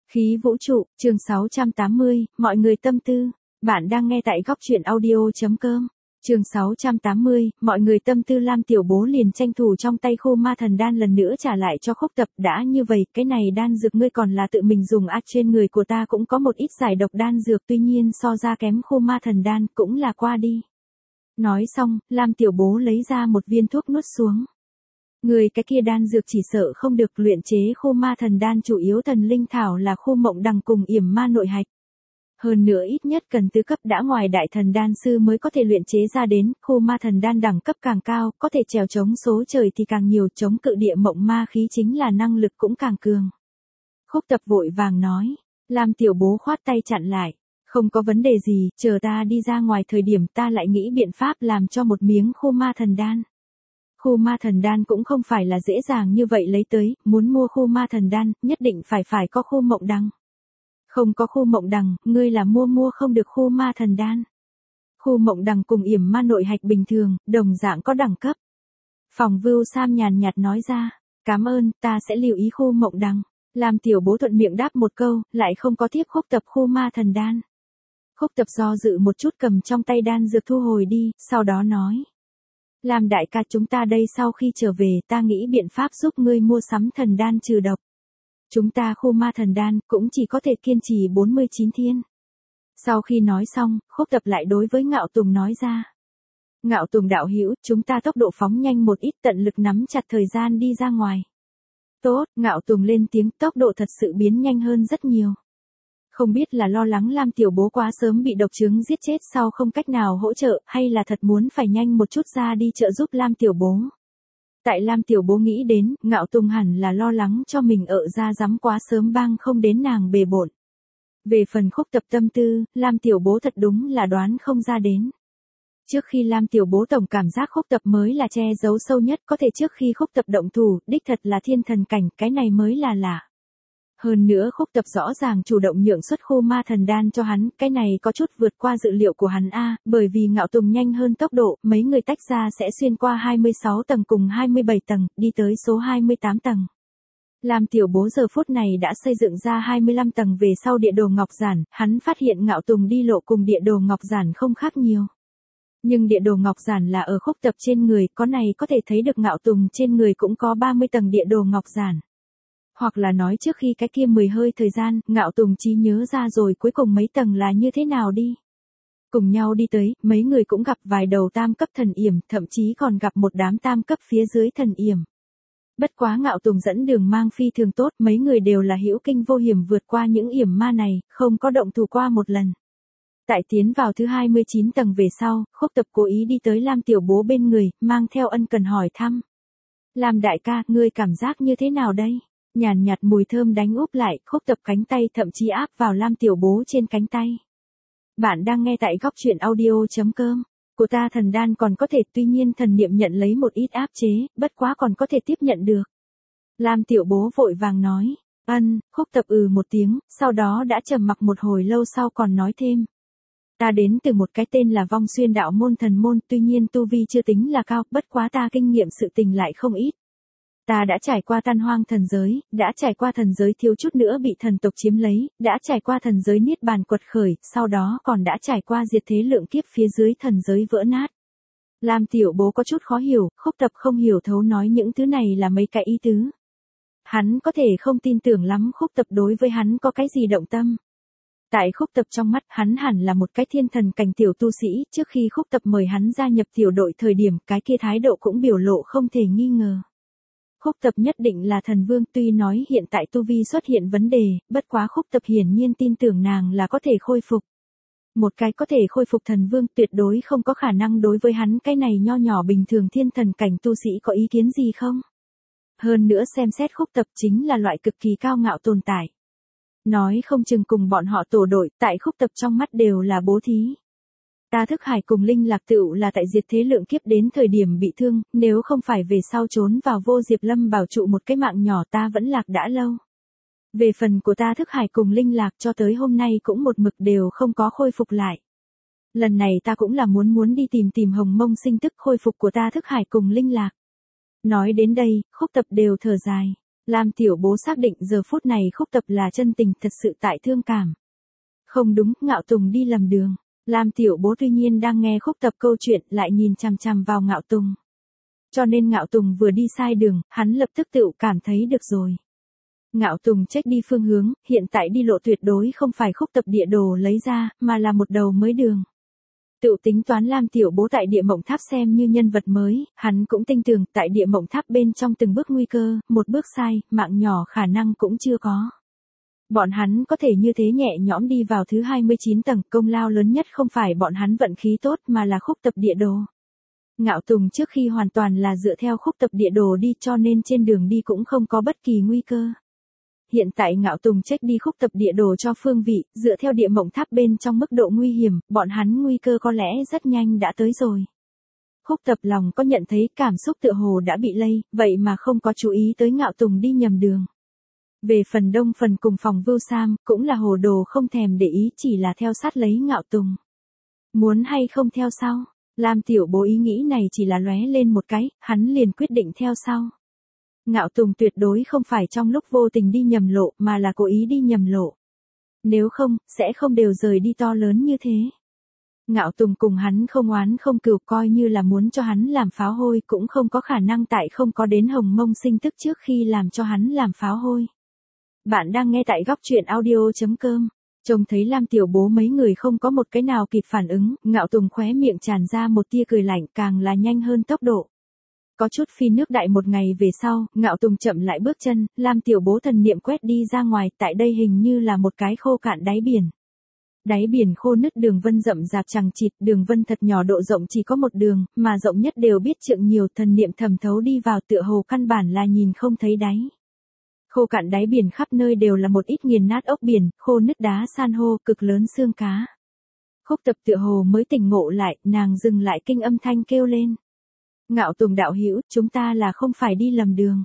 Khí vũ trụ, chương 680, mọi người tâm tư. Bạn đang nghe tại góc truyện audio.com. Chương 680, mọi người tâm tư. Lam Tiểu Bố liền tranh thủ trong tay khô ma thần đan lần nữa trả lại cho Khúc Tập. Đã như vậy, cái này đan dược ngươi còn là tự mình dùng à, trên người của ta cũng có một ít giải độc đan dược, tuy nhiên so ra kém khô ma thần đan, cũng là qua đi. Nói xong, Lam Tiểu Bố lấy ra một viên thuốc nuốt xuống. Người cái kia đan dược chỉ sợ không được, luyện chế khô ma thần đan chủ yếu thần linh thảo là khô mộng đằng cùng yểm ma nội hạch. Hơn nữa ít nhất cần tứ cấp đã ngoài đại thần đan sư mới có thể luyện chế ra đến, khô ma thần đan đẳng cấp càng cao, có thể trèo chống số trời thì càng nhiều, chống cự địa mộng ma khí chính là năng lực cũng càng cường. Khúc Tập vội vàng nói, Lam Tiểu Bố khoát tay chặn lại, không có vấn đề gì, chờ ta đi ra ngoài thời điểm ta lại nghĩ biện pháp làm cho một miếng khô ma thần đan. Khô ma thần đan cũng không phải là dễ dàng như vậy lấy tới, muốn mua khô ma thần đan, nhất định phải có khô mộng đằng. Không có khô mộng đằng, ngươi là mua không được khô ma thần đan. Khô mộng đằng cùng yểm ma nội hạch bình thường, đồng dạng có đẳng cấp. Phòng Vưu Sam nhàn nhạt nói ra, cảm ơn, ta sẽ lưu ý khô mộng đằng. Lam Tiểu Bố thuận miệng đáp một câu, lại không có tiếp Khúc Tập khô ma thần đan. Khúc Tập do dự một chút cầm trong tay đan dược thu hồi đi, sau đó nói. Lam đại ca, chúng ta đây sau khi trở về ta nghĩ biện pháp giúp ngươi mua sắm thần đan trừ độc. Chúng ta khô ma thần đan cũng chỉ có thể kiên trì 49 thiên. Sau khi nói xong, Khúc Tập lại đối với Ngạo Tùng nói ra. Ngạo Tùng đạo hữu, chúng ta tốc độ phóng nhanh một ít, tận lực nắm chặt thời gian đi ra ngoài. Tốt, Ngạo Tùng lên tiếng, tốc độ thật sự biến nhanh hơn rất nhiều. Không biết là lo lắng Lam Tiểu Bố quá sớm bị độc chứng giết chết sau không cách nào hỗ trợ, hay là thật muốn phải nhanh một chút ra đi trợ giúp Lam Tiểu Bố. Tại Lam Tiểu Bố nghĩ đến, Ngạo Tùng hẳn là lo lắng cho mình ở ra dám quá sớm bang không đến nàng bề bộn. Về phần Khúc Tập tâm tư, Lam Tiểu Bố thật đúng là đoán không ra đến. Trước khi Lam Tiểu Bố tổng cảm giác Khúc Tập mới là che giấu sâu nhất, có thể trước khi Khúc Tập động thủ, đích thật là thiên thần cảnh, cái này mới là lạ. Hơn nữa Khúc Tập rõ ràng chủ động nhượng xuất khô ma thần đan cho hắn, cái này có chút vượt qua dự liệu của hắn a, bởi vì Ngạo Tùng nhanh hơn tốc độ, mấy người tách ra sẽ xuyên qua 26 tầng cùng 27 tầng, đi tới số 28 tầng. Lam Tiểu Bố giờ phút này đã xây dựng ra 25 tầng về sau địa đồ ngọc giản, hắn phát hiện Ngạo Tùng đi lộ cùng địa đồ ngọc giản không khác nhiều. Nhưng địa đồ ngọc giản là ở Khúc Tập trên người, có này có thể thấy được Ngạo Tùng trên người cũng có 30 tầng địa đồ ngọc giản. Hoặc là nói trước khi cái kia 10 hơi thời gian, Ngạo Tùng trí nhớ ra rồi cuối cùng mấy tầng là như thế nào đi. Cùng nhau đi tới, mấy người cũng gặp vài đầu tam cấp thần yểm, thậm chí còn gặp một đám tam cấp phía dưới thần yểm. Bất quá Ngạo Tùng dẫn đường mang phi thường tốt, mấy người đều là hữu kinh vô hiểm vượt qua những yểm ma này, không có động thủ qua một lần. Tại tiến vào thứ 29 tầng về sau, Khúc Tập cố ý đi tới Lam Tiểu Bố bên người, mang theo ân cần hỏi thăm. Lam đại ca, ngươi cảm giác như thế nào đây? Nhàn nhạt mùi thơm đánh úp lại, Khúc Tập cánh tay thậm chí áp vào Lam Tiểu Bố trên cánh tay. Bạn đang nghe tại góc truyện audio.com. Của ta thần đan còn có thể, tuy nhiên thần niệm nhận lấy một ít áp chế, bất quá còn có thể tiếp nhận được. Lam Tiểu Bố vội vàng nói. Khúc Tập một tiếng, sau đó đã trầm mặc một hồi lâu sau còn nói thêm. Ta đến từ một cái tên là Vong Xuyên đạo môn thần môn, tuy nhiên tu vi chưa tính là cao, bất quá ta kinh nghiệm sự tình lại không ít. Ta đã trải qua tan hoang thần giới, đã trải qua thần giới thiếu chút nữa bị thần tộc chiếm lấy, đã trải qua thần giới niết bàn quật khởi, sau đó còn đã trải qua diệt thế lượng kiếp phía dưới thần giới vỡ nát. Lam Tiểu Bố có chút khó hiểu, Khúc Tập không hiểu thấu nói những thứ này là mấy cái ý tứ. Hắn có thể không tin tưởng lắm Khúc Tập đối với hắn có cái gì động tâm. Tại Khúc Tập trong mắt, hắn hẳn là một cái thiên thần cảnh tiểu tu sĩ, trước khi Khúc Tập mời hắn gia nhập tiểu đội thời điểm, cái kia thái độ cũng biểu lộ không thể nghi ngờ. Khúc Tập nhất định là thần vương, tuy nói hiện tại tu vi xuất hiện vấn đề, bất quá Khúc Tập hiển nhiên tin tưởng nàng là có thể khôi phục. Một cái có thể khôi phục thần vương tuyệt đối không có khả năng đối với hắn cái này nho nhỏ bình thường thiên thần cảnh tu sĩ có ý kiến gì không? Hơn nữa xem xét Khúc Tập chính là loại cực kỳ cao ngạo tồn tại. Nói không chừng cùng bọn họ tổ đội, tại Khúc Tập trong mắt đều là bố thí. Ta Thức Hải cùng Linh Lạc tựu là tại diệt thế lượng kiếp đến thời điểm bị thương, nếu không phải về sau trốn vào Vô Diệp Lâm bảo trụ một cái mạng nhỏ ta vẫn lạc đã lâu. Về phần của ta Thức Hải cùng Linh Lạc cho tới hôm nay cũng một mực đều không có khôi phục lại. Lần này ta cũng là muốn đi tìm Hồng Mông sinh tức khôi phục của ta Thức Hải cùng Linh Lạc. Nói đến đây, Khúc Tập đều thở dài. Lam Tiểu Bố xác định giờ phút này Khúc Tập là chân tình thật sự tại thương cảm. Không đúng, Ngạo Tùng đi lầm đường. Lam Tiểu Bố tuy nhiên đang nghe Khúc Tập câu chuyện lại nhìn chằm chằm vào Ngạo Tùng. Cho nên Ngạo Tùng vừa đi sai đường, hắn lập tức tự cảm thấy được rồi. Ngạo Tùng check đi phương hướng, hiện tại đi lộ tuyệt đối không phải Khúc Tập địa đồ lấy ra, mà là một đầu mới đường. Tự tính toán Lam Tiểu Bố tại địa mộng tháp xem như nhân vật mới, hắn cũng tin tưởng tại địa mộng tháp bên trong từng bước nguy cơ, một bước sai, mạng nhỏ khả năng cũng chưa có. Bọn hắn có thể như thế nhẹ nhõm đi vào thứ 29 tầng, công lao lớn nhất không phải bọn hắn vận khí tốt mà là Khúc Tập địa đồ. Ngạo Tùng trước khi hoàn toàn là dựa theo Khúc Tập địa đồ đi cho nên trên đường đi cũng không có bất kỳ nguy cơ. Hiện tại Ngạo Tùng check đi Khúc Tập địa đồ cho phương vị, dựa theo địa mộng tháp bên trong mức độ nguy hiểm, bọn hắn nguy cơ có lẽ rất nhanh đã tới rồi. Khúc Tập lòng có nhận thấy cảm xúc tựa hồ đã bị lây, vậy mà không có chú ý tới Ngạo Tùng đi nhầm đường. Về phần Đông phần cùng phòng Vưu Sam, cũng là hồ đồ không thèm để ý chỉ là theo sát lấy Ngạo Tùng. Muốn hay không theo sau, Lam Tiểu Bố ý nghĩ này chỉ là lóe lên một cái, hắn liền quyết định theo sau. Ngạo Tùng tuyệt đối không phải trong lúc vô tình đi nhầm lộ mà là cố ý đi nhầm lộ. Nếu không, sẽ không đều rời đi to lớn như thế. Ngạo Tùng cùng hắn không oán không cừu coi như là muốn cho hắn làm pháo hôi cũng không có khả năng tại không có đến Hồng Mông Sinh Tức trước khi làm cho hắn làm pháo hôi. Bạn đang nghe tại góc truyện audio.com. Trông thấy Lam Tiểu Bố mấy người không có một cái nào kịp phản ứng, Ngạo Tùng khóe miệng tràn ra một tia cười lạnh càng là nhanh hơn tốc độ. Có chút phi nước đại một ngày về sau, Ngạo Tùng chậm lại bước chân, Lam Tiểu Bố thần niệm quét đi ra ngoài, tại đây hình như là một cái khô cạn đáy biển. Đáy biển khô nứt đường vân rậm rạp chằng chịt, đường vân thật nhỏ độ rộng chỉ có một đường, mà rộng nhất đều biết trượng nhiều, thần niệm thẩm thấu đi vào tựa hồ căn bản là nhìn không thấy đáy. Khô cạn đáy biển khắp nơi đều là một ít nghiền nát ốc biển, khô nứt đá san hô, cực lớn xương cá. Khúc Tập tựa hồ mới tỉnh ngộ lại, nàng dừng lại kinh âm thanh kêu lên. Ngạo Tùng đạo hữu, chúng ta là không phải đi lầm đường.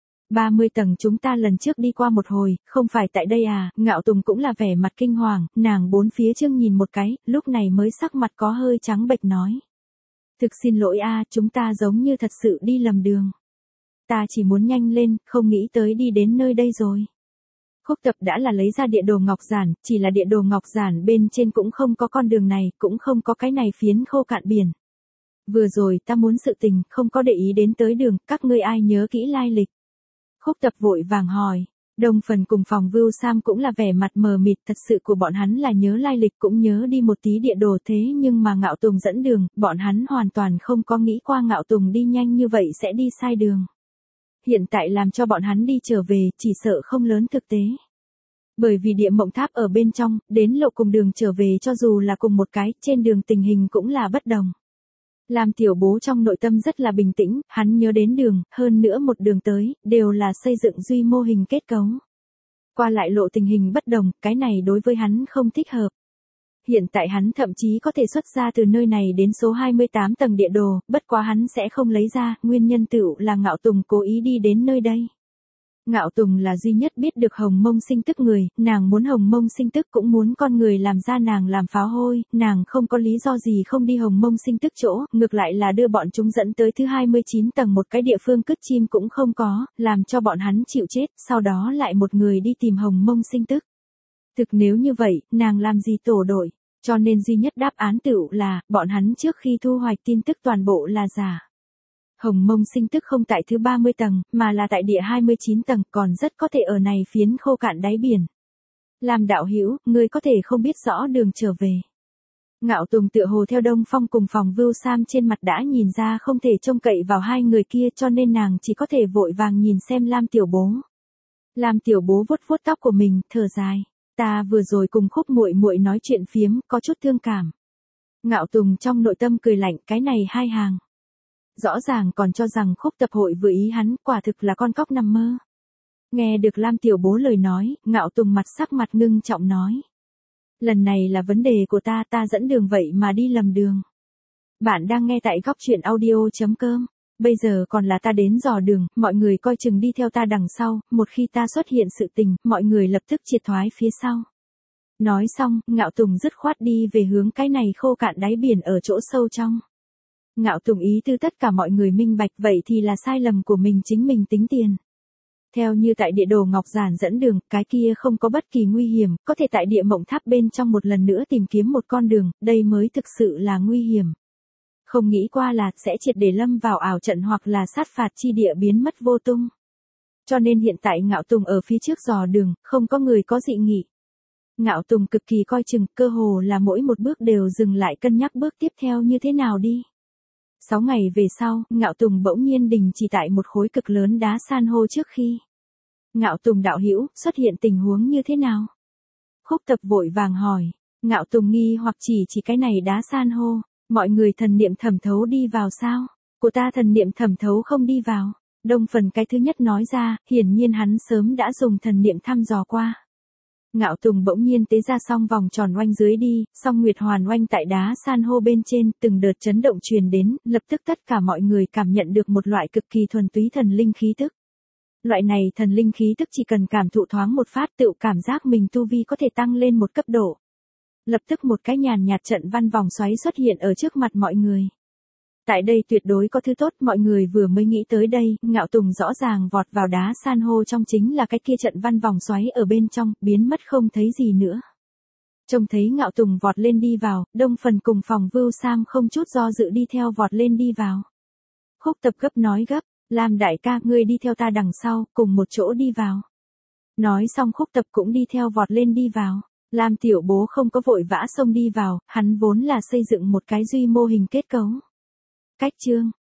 30 tầng chúng ta lần trước đi qua một hồi, không phải tại đây à, Ngạo Tùng cũng là vẻ mặt kinh hoàng, nàng bốn phía chương nhìn một cái, lúc này mới sắc mặt có hơi trắng bệch nói. Thực xin lỗi a, chúng ta giống như thật sự đi lầm đường. Ta chỉ muốn nhanh lên, không nghĩ tới đi đến nơi đây rồi. Khúc Tập đã là lấy ra địa đồ ngọc giản, chỉ là địa đồ ngọc giản bên trên cũng không có con đường này, cũng không có cái này phiến khô cạn biển. Vừa rồi ta muốn sự tình, không có để ý đến tới đường, các ngươi ai nhớ kỹ lai lịch. Khúc Tập vội vàng hỏi, Đông phần cùng phòng Vưu Sam cũng là vẻ mặt mờ mịt, thật sự của bọn hắn là nhớ lai lịch cũng nhớ đi một tí địa đồ thế nhưng mà Ngạo Tùng dẫn đường, bọn hắn hoàn toàn không có nghĩ qua Ngạo Tùng đi nhanh như vậy sẽ đi sai đường. Hiện tại làm cho bọn hắn đi trở về, chỉ sợ không lớn thực tế. Bởi vì địa mộng tháp ở bên trong, đến lộ cùng đường trở về cho dù là cùng một cái, trên đường tình hình cũng là bất đồng. Lam Tiểu Bố trong nội tâm rất là bình tĩnh, hắn nhớ đến đường, hơn nữa một đường tới, đều là xây dựng duy mô hình kết cấu. Qua lại lộ tình hình bất đồng, cái này đối với hắn không thích hợp. Hiện tại hắn thậm chí có thể xuất ra từ nơi này đến số 28 tầng địa đồ, bất quá hắn sẽ không lấy ra, nguyên nhân tựu là Ngạo Tùng cố ý đi đến nơi đây. Ngạo Tùng là duy nhất biết được Hồng Mông Sinh Tức người, nàng muốn Hồng Mông Sinh Tức cũng muốn con người làm ra nàng làm pháo hôi, nàng không có lý do gì không đi Hồng Mông Sinh Tức chỗ, ngược lại là đưa bọn chúng dẫn tới thứ 29 tầng một cái địa phương cứt chim cũng không có, làm cho bọn hắn chịu chết, sau đó lại một người đi tìm Hồng Mông Sinh Tức. Thực nếu như vậy, nàng làm gì tổ đội, cho nên duy nhất đáp án tựu là, bọn hắn trước khi thu hoạch tin tức toàn bộ là giả. Hồng Mông Sinh Tức không tại thứ 30 tầng, mà là tại địa 29 tầng, còn rất có thể ở này phiến khô cạn đáy biển. Làm đạo hữu, ngươi có thể không biết rõ đường trở về. Ngạo Tùng tựa hồ theo Đông Phong cùng phòng Vưu Sam trên mặt đã nhìn ra không thể trông cậy vào hai người kia cho nên nàng chỉ có thể vội vàng nhìn xem Lam Tiểu Bố. Lam Tiểu Bố vuốt vuốt tóc của mình, thở dài. Ta vừa rồi cùng Khúc muội muội nói chuyện phiếm, có chút thương cảm. Ngạo Tùng trong nội tâm cười lạnh, cái này hai hàng. Rõ ràng còn cho rằng Khúc Tập hội vừa ý hắn, quả thực là con cóc nằm mơ. Nghe được Lam Tiểu Bố lời nói, Ngạo Tùng sắc mặt ngưng trọng nói. Lần này là vấn đề của ta dẫn đường vậy mà đi lầm đường. Bạn đang nghe tại góc truyện audio.com. Bây giờ còn là ta đến dò đường, mọi người coi chừng đi theo ta đằng sau, một khi ta xuất hiện sự tình, mọi người lập tức triệt thoái phía sau. Nói xong, Ngạo Tùng dứt khoát đi về hướng cái này khô cạn đáy biển ở chỗ sâu trong. Ngạo Tùng ý tư tất cả mọi người minh bạch vậy thì là sai lầm của mình chính mình tính tiền. Theo như tại địa đồ Ngọc Giản dẫn đường, cái kia không có bất kỳ nguy hiểm, có thể tại địa mộng tháp bên trong một lần nữa tìm kiếm một con đường, đây mới thực sự là nguy hiểm. Không nghĩ qua là sẽ triệt để lâm vào ảo trận hoặc là sát phạt chi địa biến mất vô tung. Cho nên hiện tại Ngạo Tùng ở phía trước dò đường, không có người có dị nghị. Ngạo Tùng cực kỳ coi chừng, cơ hồ là mỗi một bước đều dừng lại cân nhắc bước tiếp theo như thế nào đi. 6 ngày về sau, Ngạo Tùng bỗng nhiên đình chỉ tại một khối cực lớn đá san hô trước khi. Ngạo Tùng đạo hữu, xuất hiện tình huống như thế nào? Khúc Tập vội vàng hỏi. Ngạo Tùng nghi hoặc chỉ cái này đá san hô, mọi người thần niệm thẩm thấu đi vào sao? Của ta thần niệm thẩm thấu không đi vào. Đông Phần cái thứ nhất nói ra, hiển nhiên hắn sớm đã dùng thần niệm thăm dò qua. Ngạo Tùng bỗng nhiên tế ra song vòng tròn oanh dưới đi, song nguyệt hoàn oanh tại đá san hô bên trên, từng đợt chấn động truyền đến, lập tức tất cả mọi người cảm nhận được một loại cực kỳ thuần túy thần linh khí tức. Loại này thần linh khí tức chỉ cần cảm thụ thoáng một phát tự cảm giác mình tu vi có thể tăng lên một cấp độ. Lập tức một cái nhàn nhạt trận văn vòng xoáy xuất hiện ở trước mặt mọi người. Tại đây tuyệt đối có thứ tốt, mọi người vừa mới nghĩ tới đây, Ngạo Tùng rõ ràng vọt vào đá san hô trong chính là cái kia trận văn vòng xoáy ở bên trong, biến mất không thấy gì nữa. Trông thấy Ngạo Tùng vọt lên đi vào, Đông Phần cùng Phòng Vưu Sam không chút do dự đi theo vọt lên đi vào. Khúc Tập gấp nói gấp, Lam đại ca ngươi đi theo ta đằng sau, cùng một chỗ đi vào. Nói xong Khúc Tập cũng đi theo vọt lên đi vào. Lam tiểu bố không có vội vã xông đi vào, hắn vốn là xây dựng một cái duy mô hình kết cấu. Cách chương